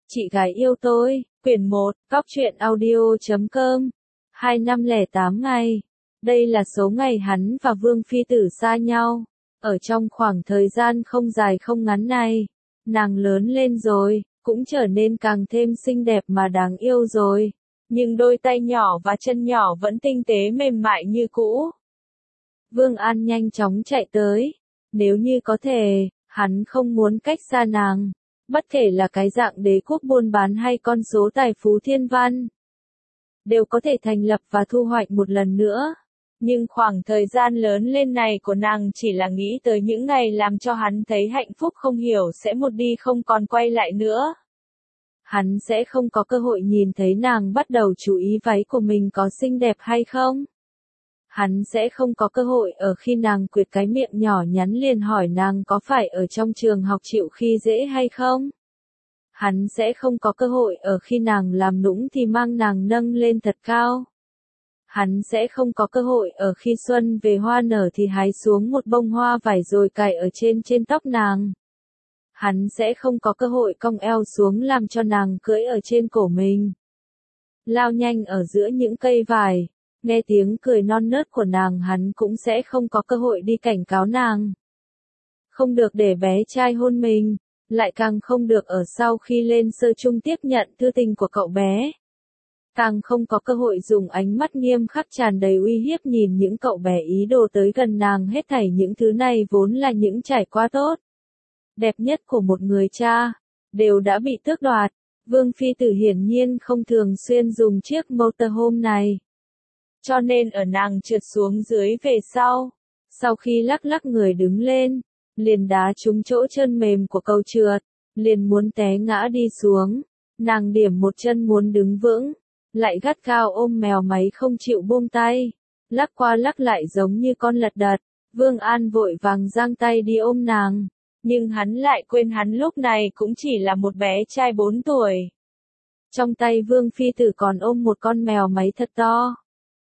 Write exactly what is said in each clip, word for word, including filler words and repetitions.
Chị gái yêu tôi, quyển một, cóc truyện audio chấm com, hai năm lẻ tám ngày. Đây là số ngày hắn và Vương Phi Tử xa nhau. Ở trong khoảng thời gian không dài không ngắn này, nàng lớn lên rồi, cũng trở nên càng thêm xinh đẹp mà đáng yêu rồi. Nhưng đôi tay nhỏ và chân nhỏ vẫn tinh tế mềm mại như cũ. Vương An nhanh chóng chạy tới. Nếu như có thể, hắn không muốn cách xa nàng. Bất kể là cái dạng đế quốc buôn bán hay con số tài phú thiên văn, đều có thể thành lập và thu hoạch một lần nữa. Nhưng khoảng thời gian lớn lên này của nàng chỉ là nghĩ tới những ngày làm cho hắn thấy hạnh phúc không hiểu sẽ một đi không còn quay lại nữa. Hắn sẽ không có cơ hội nhìn thấy nàng bắt đầu chú ý váy của mình có xinh đẹp hay không. Hắn sẽ không có cơ hội ở khi nàng quệt cái miệng nhỏ nhắn liền hỏi nàng có phải ở trong trường học chịu khi dễ hay không. Hắn sẽ không có cơ hội ở khi nàng làm nũng thì mang nàng nâng lên thật cao. Hắn sẽ không có cơ hội ở khi xuân về hoa nở thì hái xuống một bông hoa vải rồi cài ở trên trên tóc nàng. Hắn sẽ không có cơ hội cong eo xuống làm cho nàng cưỡi ở trên cổ mình. Lao nhanh ở giữa những cây vải. Nghe tiếng cười non nớt của nàng hắn cũng sẽ không có cơ hội đi cảnh cáo nàng. Không được để bé trai hôn mình, lại càng không được ở sau khi lên sơ chung tiếp nhận thư tình của cậu bé. Càng không có cơ hội dùng ánh mắt nghiêm khắc tràn đầy uy hiếp nhìn những cậu bé ý đồ tới gần nàng. Hết thảy những thứ này vốn là những trải qua tốt, đẹp nhất của một người cha, đều đã bị tước đoạt. Vương Phi Tử hiển nhiên không thường xuyên dùng chiếc motorhome này. Cho nên ở nàng trượt xuống dưới về sau, sau khi lắc lắc người đứng lên, liền đá trúng chỗ chân mềm của cầu trượt, liền muốn té ngã đi xuống. Nàng điểm một chân muốn đứng vững, lại gắt gao ôm mèo máy không chịu buông tay, lắc qua lắc lại giống như con lật đật. Vương An vội vàng giang tay đi ôm nàng, nhưng hắn lại quên hắn lúc này cũng chỉ là một bé trai bốn tuổi. Trong tay Vương Phi Tử còn ôm một con mèo máy thật to.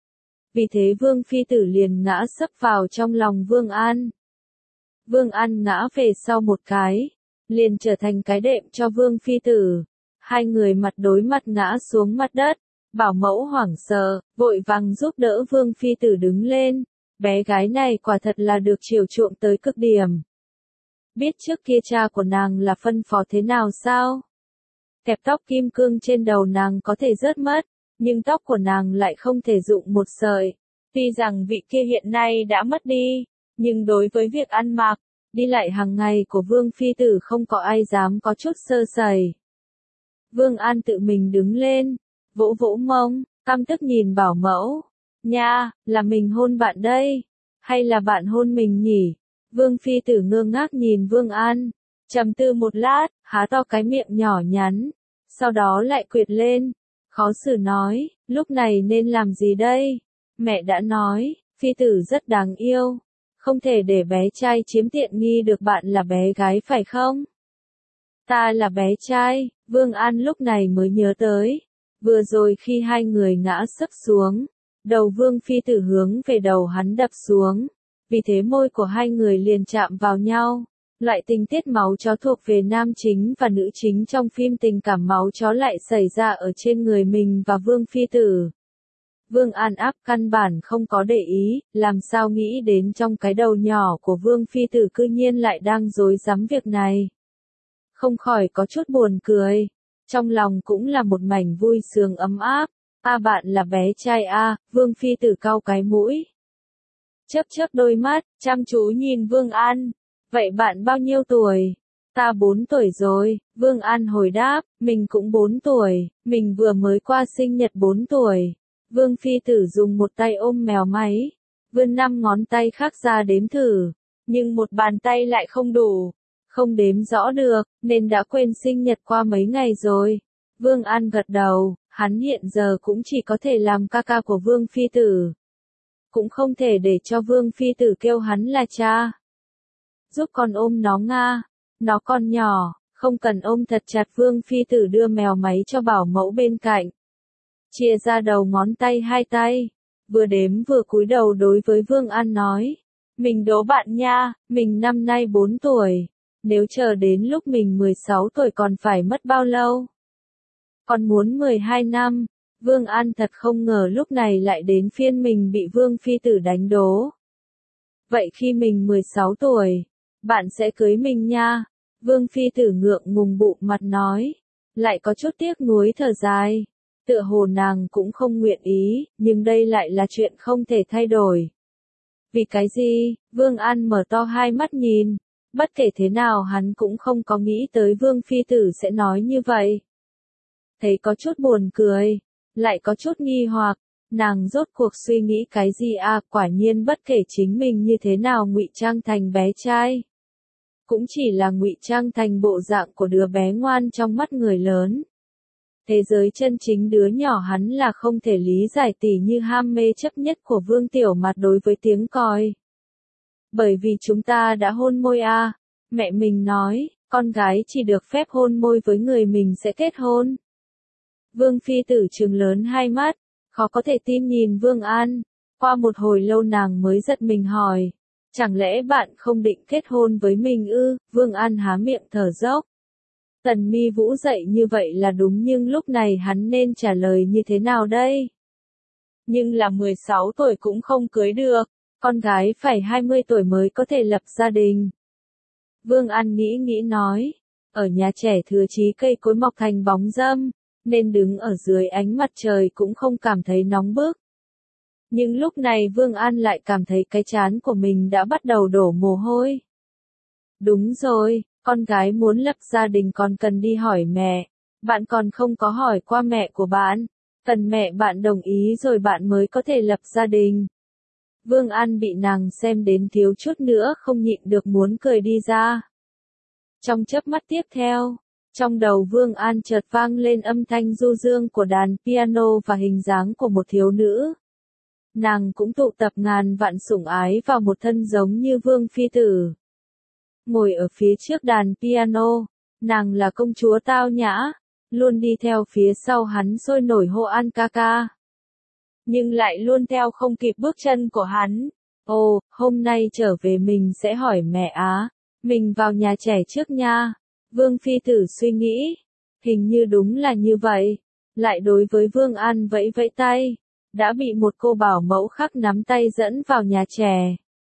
Vì thế Vương Phi Tử liền ngã sấp vào trong lòng Vương An. Vương An ngã về sau một cái, liền trở thành cái đệm cho Vương Phi Tử. Hai người mặt đối mặt ngã xuống mặt đất. Bảo mẫu hoảng sợ, vội vàng giúp đỡ Vương Phi Tử đứng lên. Bé gái này quả thật là được chiều chuộng tới cực điểm. Biết trước kia cha của nàng là phân phó thế nào sao? Kẹp tóc kim cương trên đầu nàng có thể rớt mất. Nhưng tóc của nàng lại không thể dụng một sợi. Tuy rằng vị kia hiện nay đã mất đi, nhưng đối với việc ăn mặc, đi lại hàng ngày của Vương Phi Tử không có ai dám có chút sơ sẩy. Vương An tự mình đứng lên, vỗ vỗ mông, căm tức nhìn bảo mẫu. Nha, là mình hôn bạn đây, hay là bạn hôn mình nhỉ? Vương Phi Tử ngơ ngác nhìn Vương An, trầm tư một lát, há to cái miệng nhỏ nhắn, sau đó lại quệt lên. Khó xử nói, lúc này nên làm gì đây? Mẹ đã nói, Phi Tử rất đáng yêu. Không thể để bé trai chiếm tiện nghi được, bạn là bé gái phải không? Ta là bé trai, Vương An lúc này mới nhớ tới. Vừa rồi khi hai người ngã sấp xuống, đầu Vương Phi Tử hướng về đầu hắn đập xuống. Vì thế môi của hai người liền chạm vào nhau. Loại tình tiết máu chó thuộc về nam chính và nữ chính trong phim tình cảm máu chó lại xảy ra ở trên người mình và Vương Phi Tử. Vương An áp căn bản không có để ý, làm sao nghĩ đến trong cái đầu nhỏ của Vương Phi Tử cư nhiên lại đang rối rắm việc này. Không khỏi có chút buồn cười, trong lòng cũng là một mảnh vui sướng ấm áp. A bạn là bé trai a, Vương Phi Tử cau cái mũi. Chớp chớp đôi mắt, chăm chú nhìn Vương An. Vậy bạn bao nhiêu tuổi? Ta bốn tuổi rồi, Vương An hồi đáp, mình cũng bốn tuổi, mình vừa mới qua sinh nhật bốn tuổi. Vương Phi Tử dùng một tay ôm mèo máy, vươn năm ngón tay khác ra đếm thử, nhưng một bàn tay lại không đủ, không đếm rõ được, nên đã quên sinh nhật qua mấy ngày rồi. Vương An gật đầu, hắn hiện giờ cũng chỉ có thể làm ca ca của Vương Phi Tử. Cũng không thể để cho Vương Phi Tử kêu hắn là cha. Giúp con ôm nó nga, nó còn nhỏ, không cần ôm thật chặt. Vương Phi Tử đưa mèo máy cho bảo mẫu bên cạnh. Chia ra đầu ngón tay hai tay, vừa đếm vừa cúi đầu đối với Vương An nói. Mình đố bạn nha, mình năm nay bốn tuổi, nếu chờ đến lúc mình mười sáu tuổi còn phải mất bao lâu? Còn muốn mười hai năm, Vương An thật không ngờ lúc này lại đến phiên mình bị Vương Phi Tử đánh đố. Vậy khi mình mười sáu tuổi, bạn sẽ cưới mình nha. Vương Phi Tử ngượng ngùng bụng mặt nói, lại có chút tiếc nuối thở dài. Tựa hồ nàng cũng không nguyện ý, nhưng đây lại là chuyện không thể thay đổi. Vì cái gì? Vương An mở to hai mắt nhìn. Bất kể thế nào hắn cũng không có nghĩ tới Vương Phi Tử sẽ nói như vậy. Thấy có chút buồn cười, lại có chút nghi hoặc, nàng rốt cuộc suy nghĩ cái gì à? Quả nhiên bất kể chính mình như thế nào ngụy trang thành bé trai, cũng chỉ là ngụy trang thành bộ dạng của đứa bé ngoan trong mắt người lớn. Thế giới chân chính đứa nhỏ hắn là không thể lý giải tỉ như ham mê chấp nhất của Vương Tiểu Mạt đối với tiếng còi. Bởi vì chúng ta đã hôn môi à, mẹ mình nói, con gái chỉ được phép hôn môi với người mình sẽ kết hôn. Vương Phi Tử trừng lớn hai mắt, khó có thể tin nhìn Vương An. Qua một hồi lâu nàng mới giật mình hỏi, chẳng lẽ bạn không định kết hôn với mình ư? Vương An há miệng thở dốc. Tần Mi Vũ dậy như vậy là đúng, nhưng lúc này hắn nên trả lời như thế nào đây? Nhưng là mười sáu tuổi cũng không cưới được, con gái phải hai mươi tuổi mới có thể lập gia đình. Vương An nghĩ nghĩ nói, ở nhà trẻ thừa chí cây cối mọc thành bóng râm, nên đứng ở dưới ánh mặt trời cũng không cảm thấy nóng bức. Nhưng lúc này Vương An lại cảm thấy cái trán của mình đã bắt đầu đổ mồ hôi. Đúng rồi, con gái muốn lập gia đình còn cần đi hỏi mẹ, bạn còn không có hỏi qua mẹ của bạn, cần mẹ bạn đồng ý rồi bạn mới có thể lập gia đình. Vương An bị nàng xem đến thiếu chút nữa không nhịn được muốn cười đi ra. Trong chớp mắt tiếp theo, trong đầu Vương An chợt vang lên âm thanh du dương của đàn piano và hình dáng của một thiếu nữ. Nàng cũng tụ tập ngàn vạn sủng ái vào một thân giống như Vương Phi Tử. Ngồi ở phía trước đàn piano, nàng là công chúa tao nhã, luôn đi theo phía sau hắn sôi nổi hô an ca ca. Nhưng lại luôn theo không kịp bước chân của hắn. Ồ, hôm nay trở về mình sẽ hỏi mẹ á, mình vào nhà trẻ trước nha. Vương Phi Tử suy nghĩ, hình như đúng là như vậy, lại đối với Vương An vẫy vẫy tay, đã bị một cô bảo mẫu khác nắm tay dẫn vào nhà trẻ.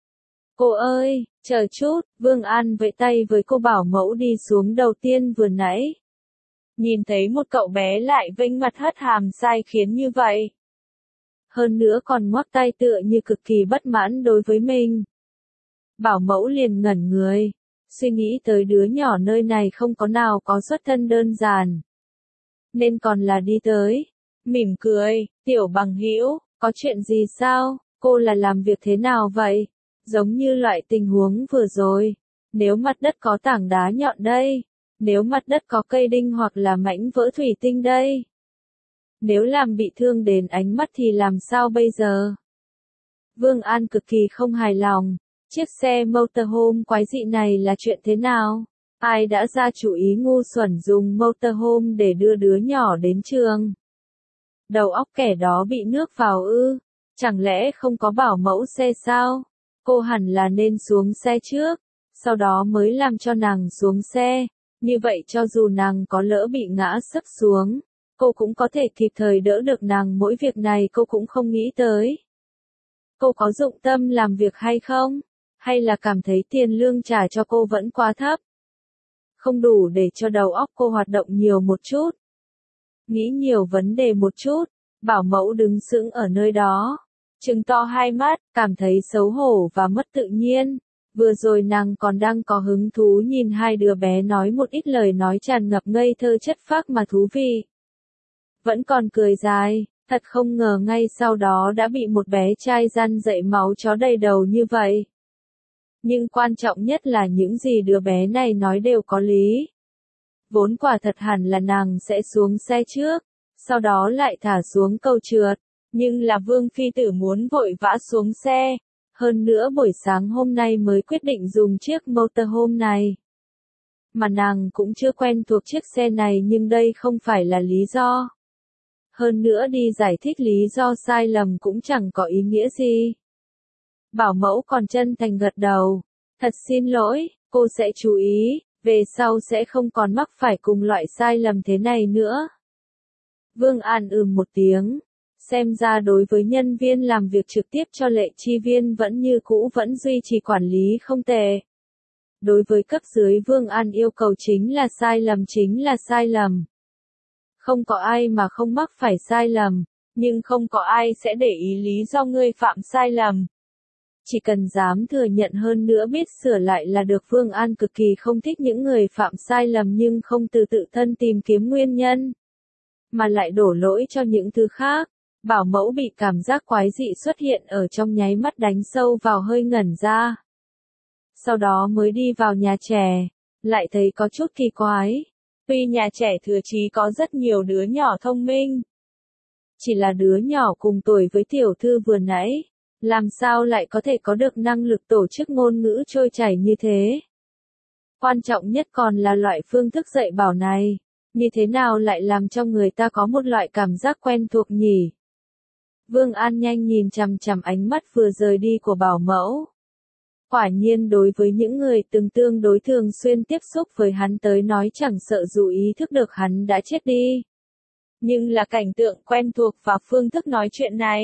Cô ơi, chờ chút, Vương An vẫy tay với cô bảo mẫu đi xuống đầu tiên vừa nãy. Nhìn thấy một cậu bé lại vênh mặt hất hàm sai khiến như vậy. Hơn nữa còn ngoắc tay tựa như cực kỳ bất mãn đối với mình. Bảo mẫu liền ngẩn người, suy nghĩ tới đứa nhỏ nơi này không có nào có xuất thân đơn giản, nên còn là đi tới, mỉm cười, tiểu bằng hữu, có chuyện gì sao, cô là làm việc thế nào vậy? Giống như loại tình huống vừa rồi, nếu mặt đất có tảng đá nhọn đây, nếu mặt đất có cây đinh hoặc là mảnh vỡ thủy tinh đây. Nếu làm bị thương đến ánh mắt thì làm sao bây giờ? Vương An cực kỳ không hài lòng, chiếc xe motorhome quái dị này là chuyện thế nào? Ai đã ra chủ ý ngu xuẩn dùng motorhome để đưa đứa nhỏ đến trường? Đầu óc kẻ đó bị nước vào ư? Chẳng lẽ không có bảo mẫu xe sao? Cô hẳn là nên xuống xe trước, sau đó mới làm cho nàng xuống xe, như vậy cho dù nàng có lỡ bị ngã sấp xuống, cô cũng có thể kịp thời đỡ được nàng. Mỗi việc này cô cũng không nghĩ tới. Cô có dụng tâm làm việc hay không? Hay là cảm thấy tiền lương trả cho cô vẫn quá thấp? Không đủ để cho đầu óc cô hoạt động nhiều một chút. Nghĩ nhiều vấn đề một chút, bảo mẫu đứng sững ở nơi đó, trừng to hai mắt, cảm thấy xấu hổ và mất tự nhiên. Vừa rồi nàng còn đang có hứng thú nhìn hai đứa bé nói một ít lời nói tràn ngập ngây thơ chất phác mà thú vị. Vẫn còn cười dài, thật không ngờ ngay sau đó đã bị một bé trai răn dậy máu chó đầy đầu như vậy. Nhưng quan trọng nhất là những gì đứa bé này nói đều có lý. Vốn quả thật hẳn là nàng sẽ xuống xe trước, sau đó lại thả xuống cầu trượt, nhưng là Vương Phi Tử muốn vội vã xuống xe, hơn nữa buổi sáng hôm nay mới quyết định dùng chiếc motorhome này. Mà nàng cũng chưa quen thuộc chiếc xe này, nhưng đây không phải là lý do. Hơn nữa đi giải thích lý do sai lầm cũng chẳng có ý nghĩa gì. Bảo mẫu còn chân thành gật đầu, thật xin lỗi, cô sẽ chú ý, về sau sẽ không còn mắc phải cùng loại sai lầm thế này nữa. Vương An ừm một tiếng. Xem ra đối với nhân viên làm việc trực tiếp cho Lệ Chi Viên vẫn như cũ vẫn duy trì quản lý không tệ. Đối với cấp dưới Vương An yêu cầu chính là sai lầm chính là sai lầm. Không có ai mà không mắc phải sai lầm, nhưng không có ai sẽ để ý lý do ngươi phạm sai lầm. Chỉ cần dám thừa nhận hơn nữa biết sửa lại là được. Vương An cực kỳ không thích những người phạm sai lầm nhưng không từ tự thân tìm kiếm nguyên nhân, mà lại đổ lỗi cho những thứ khác. Bảo mẫu bị cảm giác quái dị xuất hiện ở trong nháy mắt đánh sâu vào hơi ngẩn ra. Sau đó mới đi vào nhà trẻ, lại thấy có chút kỳ quái. Tuy nhà trẻ thừa chí có rất nhiều đứa nhỏ thông minh, chỉ là đứa nhỏ cùng tuổi với tiểu thư vừa nãy, làm sao lại có thể có được năng lực tổ chức ngôn ngữ trôi chảy như thế. Quan trọng nhất còn là loại phương thức dạy bảo này, như thế nào lại làm cho người ta có một loại cảm giác quen thuộc nhỉ? Vương An nhanh nhìn chằm chằm ánh mắt vừa rời đi của bảo mẫu. Quả nhiên đối với những người từng tương đối thường xuyên tiếp xúc với hắn tới nói chẳng sợ dù ý thức được hắn đã chết đi. Nhưng là cảnh tượng quen thuộc và phương thức nói chuyện này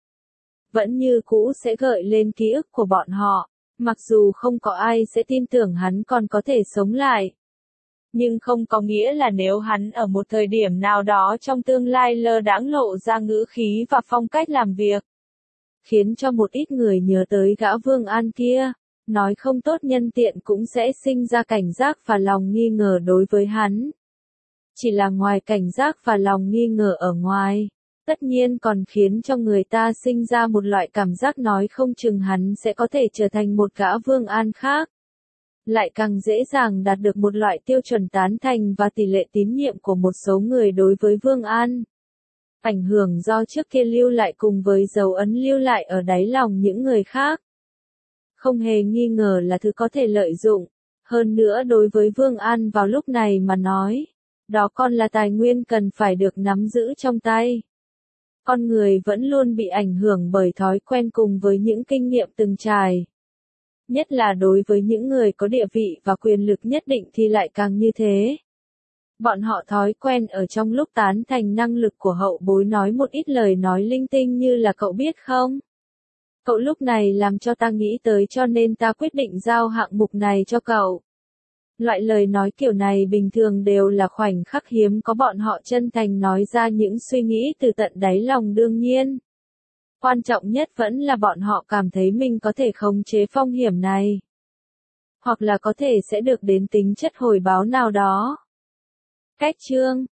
vẫn như cũ sẽ gợi lên ký ức của bọn họ, mặc dù không có ai sẽ tin tưởng hắn còn có thể sống lại. Nhưng không có nghĩa là nếu hắn ở một thời điểm nào đó trong tương lai lơ đãng lộ ra ngữ khí và phong cách làm việc, khiến cho một ít người nhớ tới gã Vương An kia, nói không tốt nhân tiện cũng sẽ sinh ra cảnh giác và lòng nghi ngờ đối với hắn. Chỉ là ngoài cảnh giác và lòng nghi ngờ ở ngoài, tất nhiên còn khiến cho người ta sinh ra một loại cảm giác nói không chừng hắn sẽ có thể trở thành một gã Vương An khác. Lại càng dễ dàng đạt được một loại tiêu chuẩn tán thành và tỷ lệ tín nhiệm của một số người đối với Vương An. Ảnh hưởng do trước kia lưu lại cùng với dấu ấn lưu lại ở đáy lòng những người khác, không hề nghi ngờ là thứ có thể lợi dụng. Hơn nữa đối với Vương An vào lúc này mà nói, đó còn là tài nguyên cần phải được nắm giữ trong tay. Con người vẫn luôn bị ảnh hưởng bởi thói quen cùng với những kinh nghiệm từng trải. Nhất là đối với những người có địa vị và quyền lực nhất định thì lại càng như thế. Bọn họ thói quen ở trong lúc tán thành năng lực của hậu bối nói một ít lời nói linh tinh như là cậu biết không? Cậu lúc này làm cho ta nghĩ tới cho nên ta quyết định giao hạng mục này cho cậu. Loại lời nói kiểu này bình thường đều là khoảnh khắc hiếm có bọn họ chân thành nói ra những suy nghĩ từ tận đáy lòng đương nhiên. Quan trọng nhất vẫn là bọn họ cảm thấy mình có thể khống chế phong hiểm này. Hoặc là có thể sẽ được đến tính chất hồi báo nào đó. Cách chương